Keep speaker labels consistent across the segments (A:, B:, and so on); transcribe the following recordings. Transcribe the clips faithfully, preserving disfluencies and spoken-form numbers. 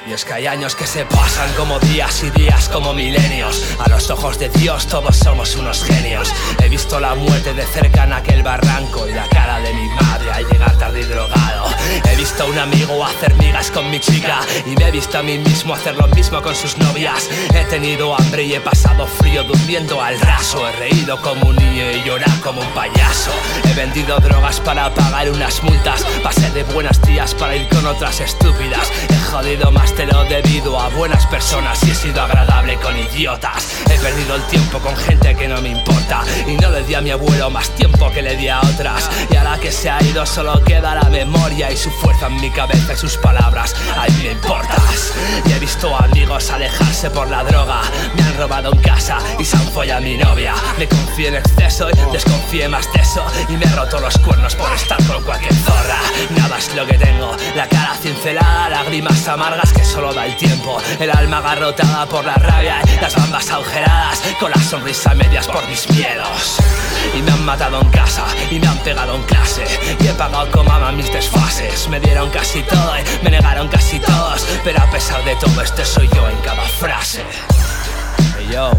A: Y es que hay años que se pasan como días y días como milenios. A los ojos de Dios todos somos unos genios. He visto la muerte de cerca en aquel barranco y la cara de mi madre al llegar tarde y drogado. He visto a un amigo hacer migas con mi chica y me he visto a mí mismo hacer lo mismo con sus novias. He tenido hambre y he pasado frío durmiendo al raso. He reído como un niño y llorado como un payaso. He vendido drogas para pagar unas multas. Pasé de buenas tías para ir con otras estúpidas. He jodido más de lo debido a buenas personas y he sido agradable con idiotas. He perdido el tiempo con gente que no me importa y no le di a mi abuelo más tiempo que le di a otras. Y ahora que se ha ido solo queda la memoria y su fuerza en mi cabeza y sus palabras. A mí me importas. Y he visto amigos alejarse por la droga. Me han robado en casa y se han follado a mi novia. Me confié en exceso y desconfié más de eso y me he roto los cuernos por estar con cualquier zorra. Nada es lo que tengo, la cara cincelada, lágrimas amargas que solo da el tiempo, el alma agarrotada por la rabia y las bambas agujeradas, con la sonrisa a medias por mis miedos. Y me han matado en casa y me han pegado en clase y he pagado con mamá mis desfases. Me dieron casi todo y me negaron casi todos, pero a pesar de todo este soy yo en cada frase. Hey yo.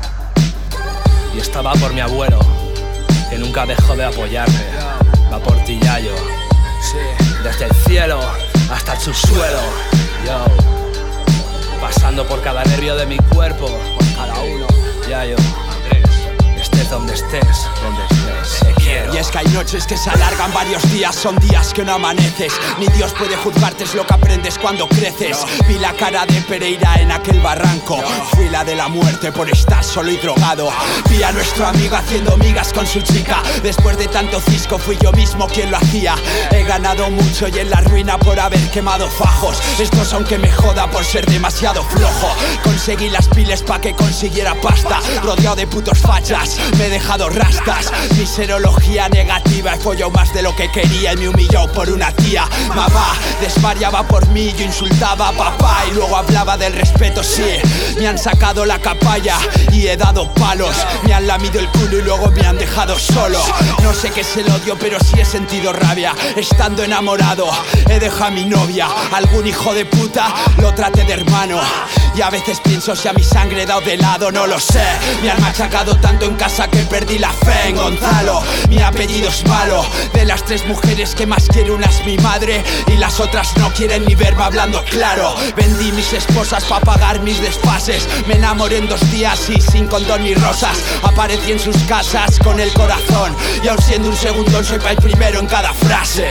A: Y esto va por mi abuelo, que nunca dejó de apoyarme. Va por ti, Yayo. Desde el cielo hasta el subsuelo. Yo. Pasando por cada nervio de mi cuerpo, por cada uno. Yayo. Estés donde estés, donde estés, te quiero.
B: Y es que hay noches que se alargan varios días, son días que no amaneces. Ni Dios puede juzgarte, es lo que aprendes cuando creces. Vi la cara de Pereira en aquel barranco. Fui la de la muerte por estar solo y drogado. Vi a nuestro amigo haciendo migas con su chica. Después de tanto cisco fui yo mismo quien lo hacía. He ganado mucho y en la ruina por haber quemado fajos. Estos aunque me joda por ser demasiado flojo. Conseguí las piles pa' que consiguiera pasta. Rodeado de putos fachas, me he dejado rastas. Mi serología negativa, he follado más de lo que quería y me humilló por una tía. Mamá desvariaba por mí, yo insultaba a papá y luego hablaba del respeto, sí. Me han sacado la capalla y he dado palos. Me han lamido el culo y luego me han dejado solo. No sé qué es el odio, pero sí he sentido rabia. Estando enamorado, he dejado a mi novia. Algún hijo de puta lo trate de hermano. Y a veces pienso si a mi sangre he dado de lado, no lo sé. Me han machacado tanto en casa que perdí la fe en Gonzalo. Mi apellido es malo. De las tres mujeres que más quiero, una es mi madre y las otras no quieren ni verme hablando claro. Vendí mis esposas para pagar mis desfases. Me enamoré en dos días y sin condón ni rosas. Aparecí en sus casas con el corazón y aun siendo un segundón soy pa' el primero en cada frase.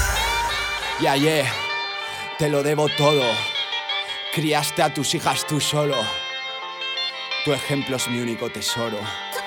B: Y ayer te lo debo todo. Criaste a tus hijas tú solo. Tu ejemplo es mi único tesoro.